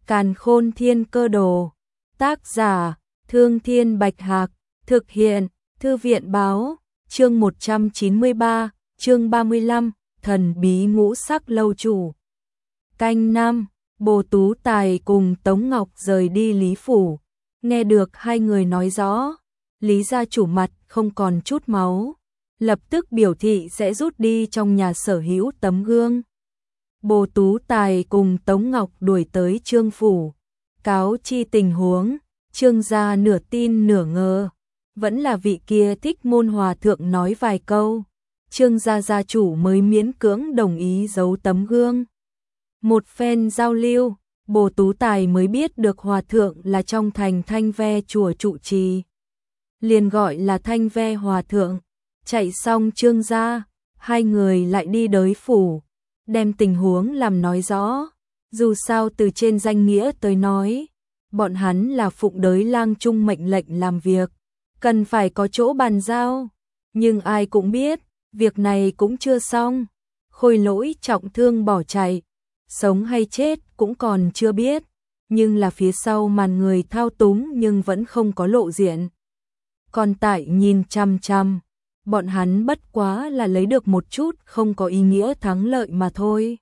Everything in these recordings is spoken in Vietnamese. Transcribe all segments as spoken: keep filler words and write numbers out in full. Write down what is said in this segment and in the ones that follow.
Càn Khôn Thiên Cơ Đồ. Tác giả: Thương Thiên Bạch Hạc. Thực hiện: Thư viện Báo. Chương một trăm chín mươi ba, chương ba mươi lăm, thần bí ngũ sắc lâu chủ. Canh năm, Bồ Tú Tài cùng Tống Ngọc rời đi Lý Phủ. Nghe được hai người nói rõ, Lý gia chủ mặt không còn chút máu, lập tức biểu thị sẽ rút đi trong nhà sở hữu tấm gương. Bồ Tú Tài cùng Tống Ngọc đuổi tới Trương Phủ, cáo chi tình huống. Trương gia nửa tin nửa ngờ, vẫn là vị kia Thích Môn hòa thượng nói vài câu, Trương gia gia chủ mới miễn cưỡng đồng ý giấu tấm gương. Một phen giao lưu, Bồ Tú Tài mới biết được hòa thượng là trong thành Thanh Ve chùa trụ trì, liền gọi là Thanh Ve hòa thượng. Chạy xong Trương gia, hai người lại đi đới phủ, đem tình huống làm nói rõ. Dù sao từ trên danh nghĩa tới nói, bọn hắn là phụng đới lang trung mệnh lệnh làm việc, cần phải có chỗ bàn giao. Nhưng ai cũng biết, việc này cũng chưa xong. Khôi Lỗi trọng thương bỏ chạy, sống hay chết cũng còn chưa biết, nhưng là phía sau màn người thao túng nhưng vẫn không có lộ diện. Còn tại nhìn chăm chăm, bọn hắn bất quá là lấy được một chút không có ý nghĩa thắng lợi mà thôi.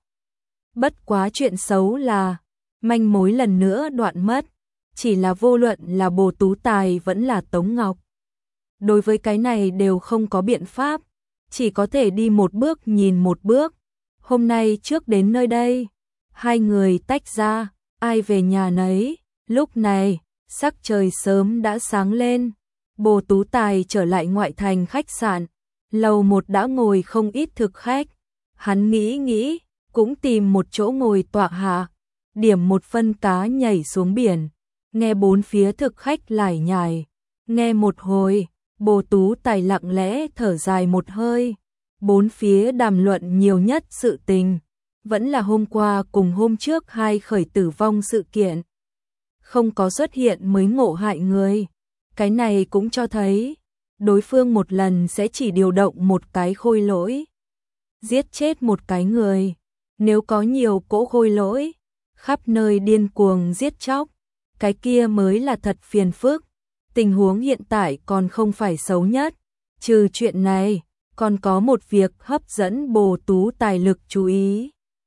Bất quá chuyện xấu là, manh mối lần nữa đoạn mất, chỉ là vô luận là Bồ Tú Tài vẫn là Tống Ngọc. Đối với cái này đều không có biện pháp, chỉ có thể đi một bước nhìn một bước. Hôm nay trước đến nơi đây, hai người tách ra, ai về nhà nấy. Lúc này, sắc trời sớm đã sáng lên. Bồ Tú Tài trở lại ngoại thành khách sạn, lầu một đã ngồi không ít thực khách. Hắn nghĩ nghĩ, cũng tìm một chỗ ngồi tọa hạ, điểm một phân cá nhảy xuống biển, nghe bốn phía thực khách lải nhải. Nghe một hồi, Bồ Tú Tài lặng lẽ thở dài một hơi. Bốn phía đàm luận nhiều nhất sự tình, vẫn là hôm qua cùng hôm trước hai khởi tử vong sự kiện. Không có xuất hiện mới ngộ hại người. Cái này cũng cho thấy, đối phương một lần sẽ chỉ điều động một cái khôi lỗi, giết chết một cái người. Nếu có nhiều cỗ khôi lỗi, khắp nơi điên cuồng giết chóc, cái kia mới là thật phiền phức. Tình huống hiện tại còn không phải xấu nhất. Trừ chuyện này, còn có một việc hấp dẫn Bồ Tú Tài lực chú ý.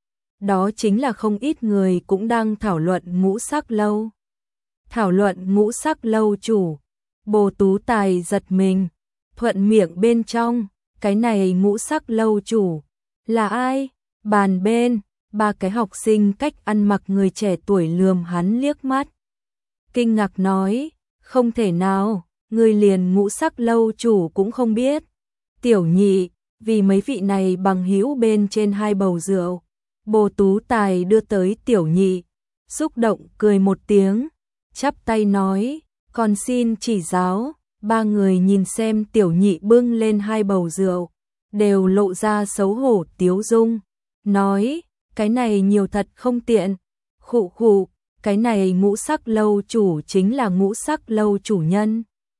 Đó chính là không ít người cũng đang thảo luận ngũ sắc lâu. Thảo luận ngũ sắc lâu chủ. Bồ Tú Tài giật mình, thuận miệng bên trong, cái này ngũ sắc lâu chủ là ai? Bàn bên, ba cái học sinh cách ăn mặc người trẻ tuổi lườm hắn liếc mắt. Kinh ngạc nói, không thể nào, người liền ngũ sắc lâu chủ cũng không biết. Tiểu Nhị, vì mấy vị này bằng hữu bên trên hai bầu rượu. Bồ Tú Tài đưa tới Tiểu Nhị, xúc động cười một tiếng, chắp tay nói, còn xin chỉ giáo. Ba người nhìn xem Tiểu Nhị bưng lên hai bầu rượu, đều lộ ra xấu hổ tiếu dung, nói, cái này nhiều thật không tiện. Khụ khụ, cái này ngũ sắc lâu chủ chính là ngũ sắc lâu chủ nhân.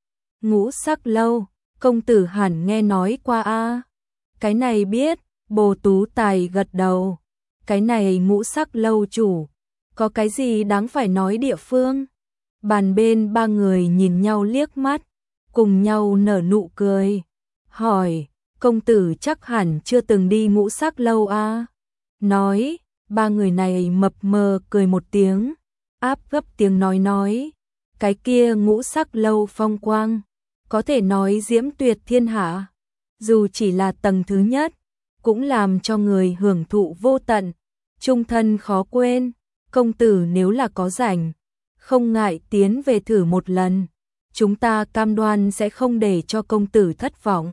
Ngũ sắc lâu, công tử hẳn nghe nói qua a. Cái này biết. Bồ Tú Tài gật đầu. Cái này ngũ sắc lâu chủ, có cái gì đáng phải nói địa phương? Bàn bên ba người nhìn nhau liếc mắt, cùng nhau nở nụ cười, hỏi, công tử chắc hẳn chưa từng đi ngũ sắc lâu a? Nói, ba người này mập mờ cười một tiếng, áp gấp tiếng nói nói, cái kia ngũ sắc lâu phong quang, có thể nói diễm tuyệt thiên hạ, dù chỉ là tầng thứ nhất, cũng làm cho người hưởng thụ vô tận, trung thân khó quên. Công tử nếu là có rảnh, không ngại tiến về thử một lần, chúng ta cam đoan sẽ không để cho công tử thất vọng.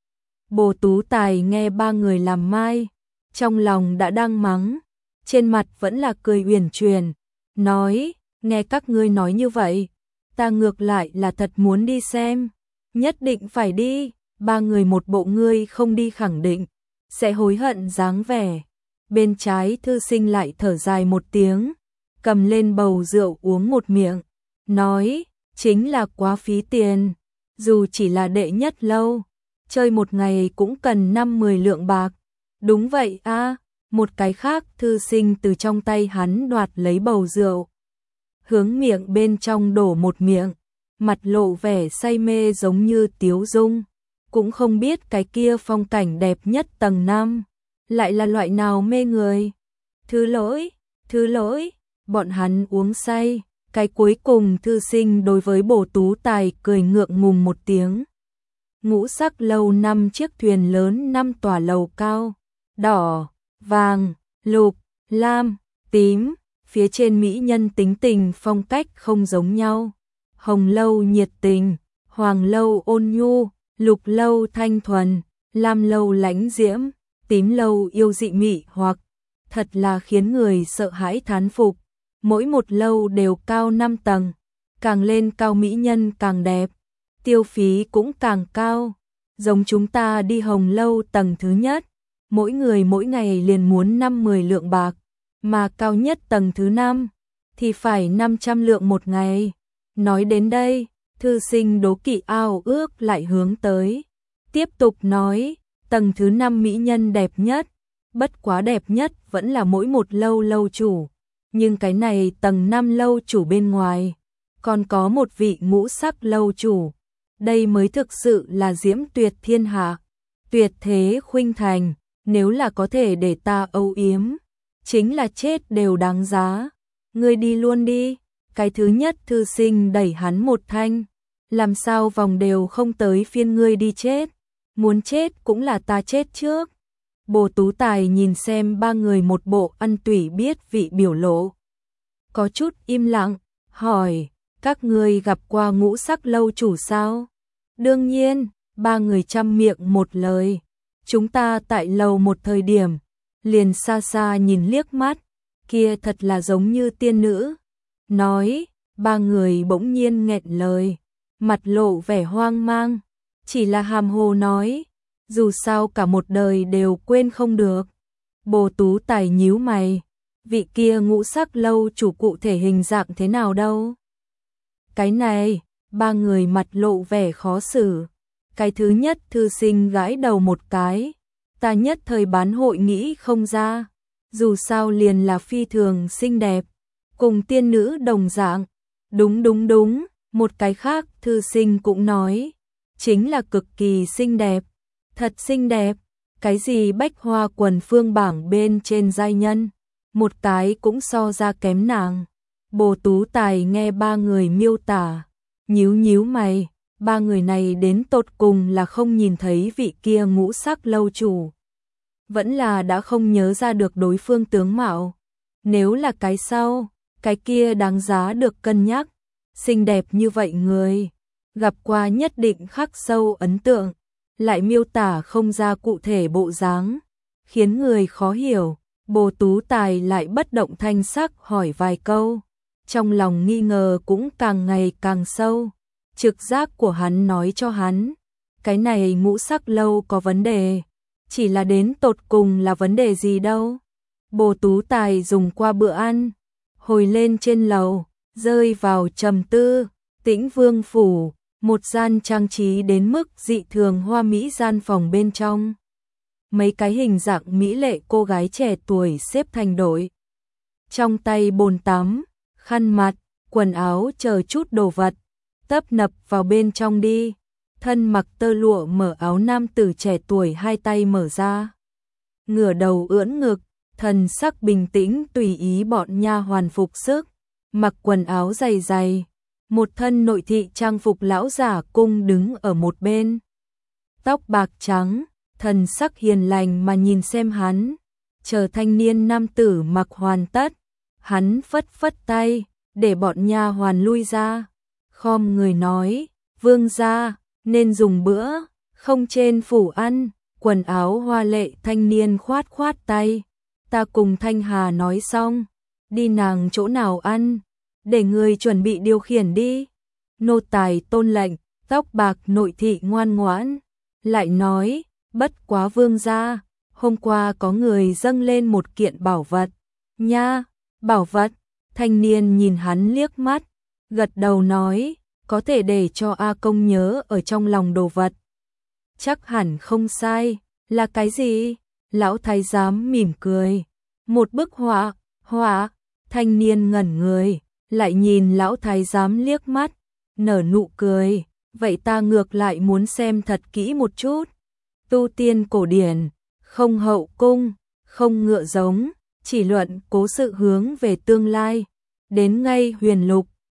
Bồ Tú Tài nghe ba người làm mai, trong lòng đã đang mắng, trên mặt vẫn là cười uyển chuyển, nói, nghe các ngươi nói như vậy, ta ngược lại là thật muốn đi xem, nhất định phải đi. Ba người một bộ ngươi không đi khẳng định sẽ hối hận dáng vẻ. Bên trái thư sinh lại thở dài một tiếng, cầm lên bầu rượu uống một miệng, nói, chính là quá phí tiền, dù chỉ là đệ nhất lâu, chơi một ngày cũng cần năm mười lượng bạc. Đúng vậy a. Một cái khác thư sinh từ trong tay hắn đoạt lấy bầu rượu, hướng miệng bên trong đổ một miệng, mặt lộ vẻ say mê giống như Tiếu Dung, cũng không biết cái kia phong cảnh đẹp nhất tầng năm, lại là loại nào mê người. Thứ lỗi, thứ lỗi, bọn hắn uống say, cái cuối cùng thư sinh đối với Bồ Tú Tài cười ngượng ngùng một tiếng. Ngũ sắc lâu năm chiếc thuyền lớn năm tòa lầu cao, đỏ, vàng, lục, lam, tím, phía trên mỹ nhân tính tình phong cách không giống nhau. Hồng lâu nhiệt tình, hoàng lâu ôn nhu, lục lâu thanh thuần, lam lâu lãnh diễm, tím lâu yêu dị mị hoặc, thật là khiến người sợ hãi thán phục. Mỗi một lâu đều cao năm tầng, càng lên cao mỹ nhân càng đẹp, tiêu phí cũng càng cao. Giống chúng ta đi hồng lâu tầng thứ nhất, mỗi người mỗi ngày liền muốn năm mươi lượng bạc, mà cao nhất tầng thứ năm thì phải năm trăm lượng một ngày. Nói đến đây, thư sinh đố kỵ ao ước lại hướng tới. Tiếp tục nói, tầng thứ năm mỹ nhân đẹp nhất, bất quá đẹp nhất vẫn là mỗi một lâu lâu chủ. Nhưng cái này tầng năm lâu chủ bên ngoài, còn có một vị ngũ sắc lâu chủ. Đây mới thực sự là diễm tuyệt thiên hạ, tuyệt thế khuynh thành, nếu là có thể để ta âu yếm, chính là chết đều đáng giá. Ngươi đi luôn đi. Cái thứ nhất thư sinh đẩy hắn một thanh, làm sao vòng đều không tới phiên ngươi đi chết, muốn chết cũng là ta chết trước. Bồ Tú Tài nhìn xem ba người một bộ ăn tủy biết vị biểu lộ, có chút im lặng, hỏi, các ngươi gặp qua ngũ sắc lâu chủ sao? Đương nhiên, ba người chăm miệng một lời, chúng ta tại lầu một thời điểm, liền xa xa nhìn liếc mắt, kia thật là giống như tiên nữ. Nói, ba người bỗng nhiên nghẹn lời, mặt lộ vẻ hoang mang, chỉ là hàm hồ nói, dù sao cả một đời đều quên không được. Bồ Tú Tài nhíu mày, vị kia ngũ sắc lâu chủ cụ thể hình dạng thế nào đâu? Cái này, ba người mặt lộ vẻ khó xử. Cái thứ nhất thư sinh gãi đầu một cái, ta nhất thời bán hội nghĩ không ra, dù sao liền là phi thường xinh đẹp, cùng tiên nữ đồng dạng. Đúng đúng đúng, một cái khác thư sinh cũng nói, chính là cực kỳ xinh đẹp, thật xinh đẹp, cái gì bách hoa quần phương bảng bên trên giai nhân, một cái cũng so ra kém nàng. Bồ Tú Tài nghe ba người miêu tả, nhíu nhíu mày, ba người này đến tột cùng là không nhìn thấy vị kia ngũ sắc lâu chủ, vẫn là đã không nhớ ra được đối phương tướng mạo. Nếu là cái sau, cái kia đáng giá được cân nhắc. Xinh đẹp như vậy người, gặp qua nhất định khắc sâu ấn tượng, lại miêu tả không ra cụ thể bộ dáng, khiến người khó hiểu. Bồ Tú Tài lại bất động thanh sắc hỏi vài câu, trong lòng nghi ngờ cũng càng ngày càng sâu. Trực giác của hắn nói cho hắn, cái này ngũ sắc lâu có vấn đề, chỉ là đến tột cùng là vấn đề gì đâu. Bồ Tú Tài dùng qua bữa ăn, hồi lên trên lầu, rơi vào trầm tư. Tĩnh Vương phủ, một gian trang trí đến mức dị thường hoa mỹ gian phòng bên trong. Mấy cái hình dạng mỹ lệ cô gái trẻ tuổi xếp thành đội. Trong tay bồn tắm, khăn mặt, quần áo chờ chút đồ vật, tấp nập vào bên trong đi. Thân mặc tơ lụa mở áo nam tử trẻ tuổi hai tay mở ra, ngửa đầu ưỡn ngực, thần sắc bình tĩnh tùy ý bọn nha hoàn phục sức, mặc quần áo dày dày. Một thân nội thị trang phục lão giả cung đứng ở một bên, tóc bạc trắng, thần sắc hiền lành mà nhìn xem hắn. Chờ thanh niên nam tử mặc hoàn tất, hắn phất phất tay, để bọn nha hoàn lui ra, khom người nói, vương gia, nên dùng bữa, không trên phủ ăn. Quần áo hoa lệ thanh niên khoát khoát tay, ta cùng Thanh Hà nói xong, đi nàng chỗ nào ăn, để người chuẩn bị điều khiển đi. Nô tài tôn lệnh, tóc bạc nội thị ngoan ngoãn, lại nói, bất quá vương gia, hôm qua có người dâng lên một kiện bảo vật. Nha, bảo vật. Thanh niên nhìn hắn liếc mắt, gật đầu nói, có thể để cho A công nhớ ở trong lòng đồ vật. Chắc hẳn không sai, là cái gì? Lão thái giám mỉm cười, một bức họa. Họa? Thanh niên ngẩn người, lại nhìn lão thái giám liếc mắt, nở nụ cười, vậy ta ngược lại muốn xem thật kỹ một chút. Tu tiên cổ điển, không hậu cung, không ngựa giống, chỉ luận cố sự hướng về tương lai, đến ngay huyền lục,